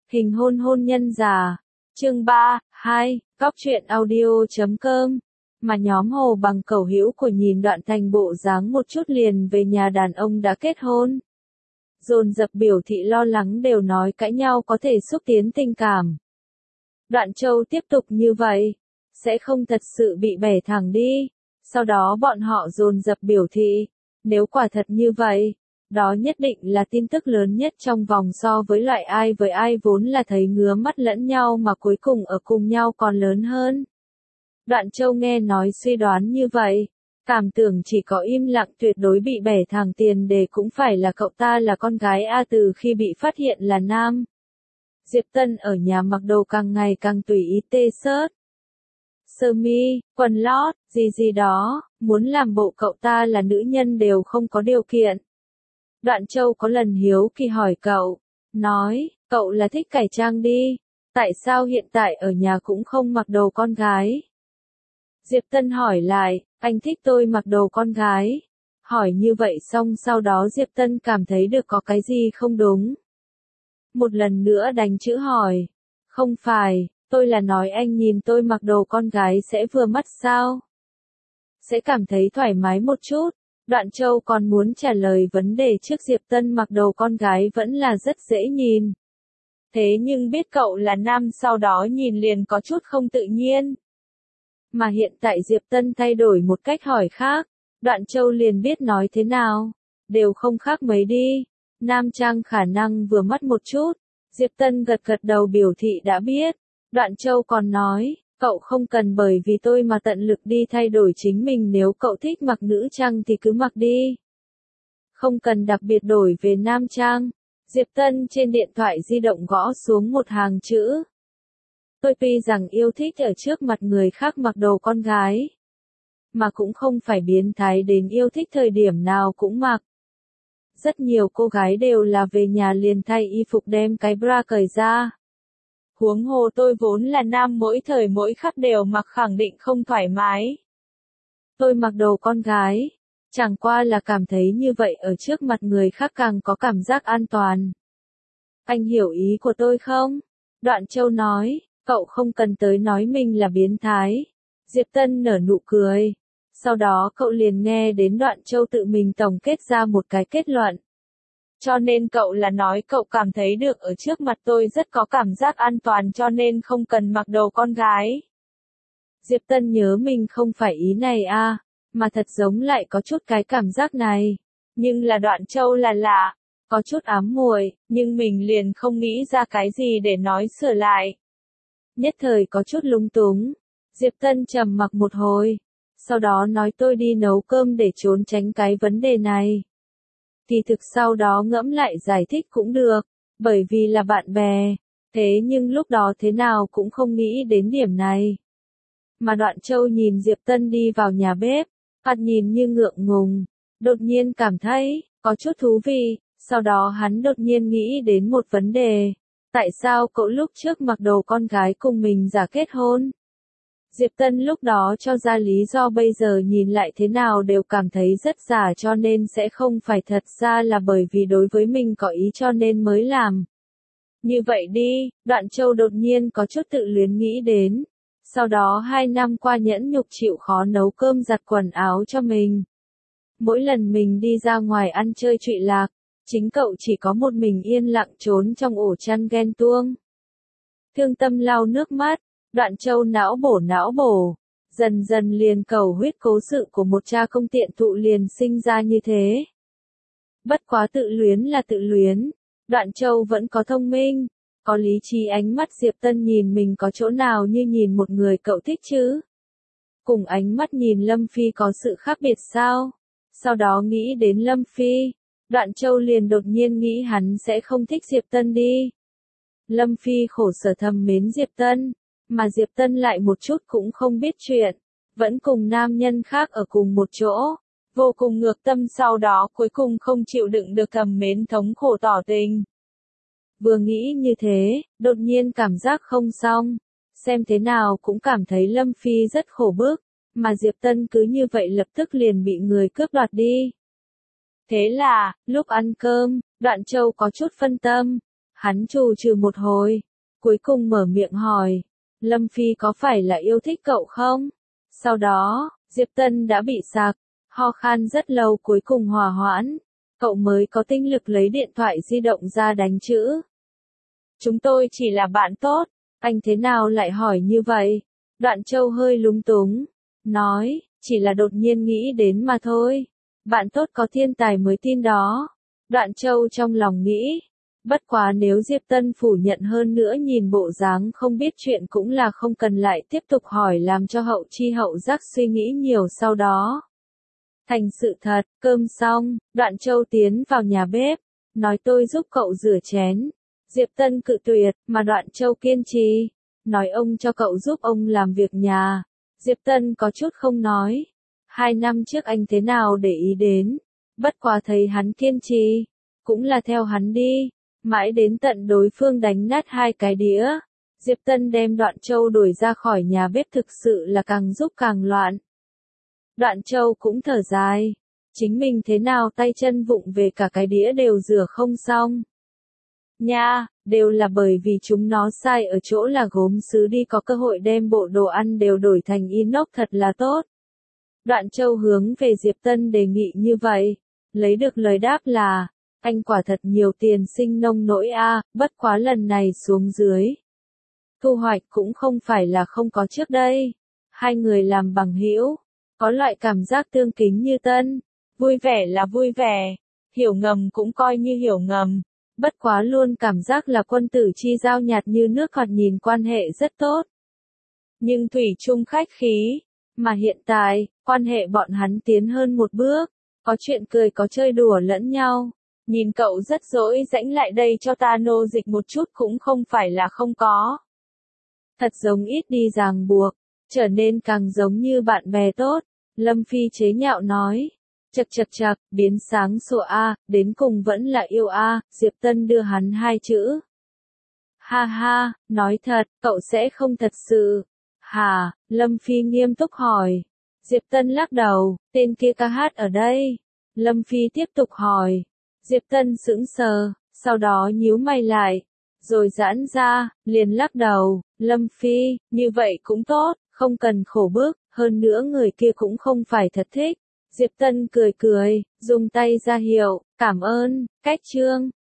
Hình hôn hôn nhân già. Chương 3, 2, Góc truyện audio.com. Mà nhóm Hồ Bằng Cẩu Hữu của nhìn Đoạn Thành bộ dáng một chút liền về nhà đàn ông đã kết hôn. Dồn dập biểu thị lo lắng đều nói cãi nhau có thể xúc tiến tình cảm. Đoạn Châu tiếp tục như vậy, sẽ không thật sự bị bẻ thẳng đi. Sau đó bọn họ dồn dập biểu thị, nếu quả thật như vậy, đó nhất định là tin tức lớn nhất trong vòng so với loại ai với ai vốn là thấy ngứa mắt lẫn nhau mà cuối cùng ở cùng nhau còn lớn hơn. Đoạn Châu nghe nói suy đoán như vậy, cảm tưởng chỉ có im lặng tuyệt đối bị bẻ thẳng tiền đề cũng phải là cậu ta là con gái A từ khi bị phát hiện là nam. Diệp Tân ở nhà mặc đồ càng ngày càng tùy ý t-shirt, sơ mi, quần lót, gì đó, muốn làm bộ cậu ta là nữ nhân đều không có điều kiện. Đoạn Châu có lần hiếu kỳ hỏi cậu, nói, cậu là thích cải trang đi, tại sao hiện tại ở nhà cũng không mặc đồ con gái? Diệp Tân hỏi lại, anh thích tôi mặc đồ con gái. Hỏi như vậy xong sau đó Diệp Tân cảm thấy được có cái gì không đúng. Một lần nữa đánh chữ hỏi, không phải, tôi là nói anh nhìn tôi mặc đồ con gái sẽ vừa mắt sao? Sẽ cảm thấy thoải mái một chút. Đoạn Châu còn muốn trả lời vấn đề trước Diệp Tân mặc đồ con gái vẫn là rất dễ nhìn. Thế nhưng biết cậu là nam sau đó nhìn liền có chút không tự nhiên. Mà hiện tại Diệp Tân thay đổi một cách hỏi khác, Đoạn Châu liền biết nói thế nào, đều không khác mấy đi. Nam trang khả năng vừa mắt một chút, Diệp Tân gật gật đầu biểu thị đã biết. Đoạn Châu còn nói, cậu không cần bởi vì tôi mà tận lực đi thay đổi chính mình, nếu cậu thích mặc nữ trang thì cứ mặc đi. Không cần đặc biệt đổi về nam trang. Diệp Tân trên điện thoại di động gõ xuống một hàng chữ. Tôi tuy rằng yêu thích ở trước mặt người khác mặc đồ con gái, mà cũng không phải biến thái đến yêu thích thời điểm nào cũng mặc. Rất nhiều cô gái đều là về nhà liền thay y phục đem cái bra cởi ra. Huống hồ tôi vốn là nam mỗi thời mỗi khắc đều mặc khẳng định không thoải mái. Tôi mặc đồ con gái, chẳng qua là cảm thấy như vậy ở trước mặt người khác càng có cảm giác an toàn. Anh hiểu ý của tôi không? Đoạn Châu nói, cậu không cần tới nói mình là biến thái. Diệp Tân nở nụ cười. Sau đó cậu liền nghe đến Đoạn Châu tự mình tổng kết ra một cái kết luận. Cho nên cậu là nói cậu cảm thấy được ở trước mặt tôi rất có cảm giác an toàn cho nên không cần mặc đồ con gái. Diệp Tân nhớ mình không phải ý này à, mà thật giống lại có chút cái cảm giác này. Nhưng là Đoạn Châu là lạ, có chút ám muội, nhưng mình liền không nghĩ ra cái gì để nói sửa lại. Nhất thời có chút lung túng. Diệp Tân trầm mặc một hồi, sau đó nói tôi đi nấu cơm để trốn tránh cái vấn đề này. Kỳ thực sau đó ngẫm lại giải thích cũng được, bởi vì là bạn bè, thế nhưng lúc đó thế nào cũng không nghĩ đến điểm này. Mà Đoạn Châu nhìn Diệp Tân đi vào nhà bếp, mặt nhìn như ngượng ngùng, đột nhiên cảm thấy, có chút thú vị, sau đó hắn đột nhiên nghĩ đến một vấn đề. Tại sao cậu lúc trước mặc đồ con gái cùng mình giả kết hôn? Diệp Tân lúc đó cho ra lý do bây giờ nhìn lại thế nào đều cảm thấy rất giả cho nên sẽ không phải thật ra là bởi vì đối với mình có ý cho nên mới làm. Như vậy đi, Đoạn Châu đột nhiên có chút tự luyến nghĩ đến. Sau đó 2 năm qua nhẫn nhục chịu khó nấu cơm giặt quần áo cho mình. Mỗi lần mình đi ra ngoài ăn chơi trụy lạc, chính cậu chỉ có một mình yên lặng trốn trong ổ chăn ghen tuông. Thương tâm lau nước mắt, Đoạn Châu não bổ, dần dần liền cầu huyết cố sự của một cha công tiện thụ liền sinh ra như thế. Bất quá tự luyến là tự luyến, Đoạn Châu vẫn có thông minh, có lý trí. Ánh mắt Diệp Tân nhìn mình có chỗ nào như nhìn một người cậu thích chứ? Cùng ánh mắt nhìn Lâm Phi có sự khác biệt sao? Sau đó nghĩ đến Lâm Phi, Đoạn Châu liền đột nhiên nghĩ hắn sẽ không thích Diệp Tân đi. Lâm Phi khổ sở thầm mến Diệp Tân, mà Diệp Tân lại một chút cũng không biết chuyện, vẫn cùng nam nhân khác ở cùng một chỗ, vô cùng ngược tâm, sau đó cuối cùng không chịu đựng được thầm mến thống khổ tỏ tình. Vừa nghĩ như thế, đột nhiên cảm giác không xong, xem thế nào cũng cảm thấy Lâm Phi rất khổ bức, mà Diệp Tân cứ như vậy lập tức liền bị người cướp đoạt đi. Thế là, lúc ăn cơm, Đoạn Châu có chút phân tâm, Hắn trù trừ một hồi, cuối cùng mở miệng hỏi, Lâm Phi có phải là yêu thích cậu không? Sau đó, Diệp Tân đã bị sặc, ho khan rất lâu cuối cùng hòa hoãn, cậu mới có tinh lực lấy điện thoại di động ra đánh chữ. Chúng tôi chỉ là bạn tốt, anh thế nào lại hỏi như vậy? Đoạn Châu hơi lúng túng, nói, chỉ là đột nhiên nghĩ đến mà thôi. Bạn tốt có thiên tài mới tin đó. Đoạn Châu trong lòng nghĩ, bất quá nếu Diệp Tân phủ nhận hơn nữa nhìn bộ dáng không biết chuyện cũng là không cần lại tiếp tục hỏi làm cho Hậu Chi Hậu Giác suy nghĩ nhiều sau đó. Thành sự thật, cơm xong, Đoạn Châu tiến vào nhà bếp, nói tôi giúp cậu rửa chén. Diệp Tân cự tuyệt, mà Đoạn Châu kiên trì, nói ông cho cậu giúp ông làm việc nhà. Diệp Tân có chút không nói. 2 năm trước anh thế nào để ý đến, bất quá thấy hắn kiên trì, cũng là theo hắn đi, mãi đến tận đối phương đánh nát 2 cái đĩa. Diệp Tân đem Đoạn Châu đuổi ra khỏi nhà bếp thực sự là càng giúp càng loạn. Đoạn Châu cũng thở dài, chính mình thế nào tay chân vụng về cả cái đĩa đều rửa không xong. Nha, đều là bởi vì chúng nó sai ở chỗ là gốm sứ đi có cơ hội đem bộ đồ ăn đều đổi thành inox thật là tốt. Đoạn Châu hướng về Diệp Tân đề nghị như vậy, lấy được lời đáp là, anh quả thật nhiều tiền sinh nông nỗi a, bất quá lần này xuống dưới. Thu hoạch cũng không phải là không có trước đây. 2 người làm bằng hữu, có loại cảm giác tương kính như tân, vui vẻ là vui vẻ, hiểu ngầm cũng coi như hiểu ngầm. Bất quá luôn cảm giác là quân tử chi giao nhạt như nước thoạt nhìn quan hệ rất tốt. Nhưng thủy chung khách khí, mà hiện tại, quan hệ bọn hắn tiến hơn một bước, có chuyện cười có chơi đùa lẫn nhau. Nhìn cậu rất dỗi rãnh lại đây cho ta nô dịch một chút cũng không phải là không có. Thật giống ít đi ràng buộc, trở nên càng giống như bạn bè tốt. Lâm Phi chế nhạo nói. Chật chật chật, biến sáng sủa a, đến cùng vẫn là yêu a, Diệp Tân đưa hắn 2 chữ. Ha ha, nói thật, cậu sẽ không thật sự. Hả, Lâm Phi nghiêm túc hỏi. Diệp Tân lắc đầu, tên kia ca hát ở đây. Lâm Phi tiếp tục hỏi. Diệp Tân sững sờ, sau đó nhíu mày lại, rồi giãn ra, liền lắc đầu. Lâm Phi, như vậy cũng tốt, không cần khổ bức, hơn nữa người kia cũng không phải thật thích. Diệp Tân cười cười, dùng tay ra hiệu, cảm ơn, cách chương.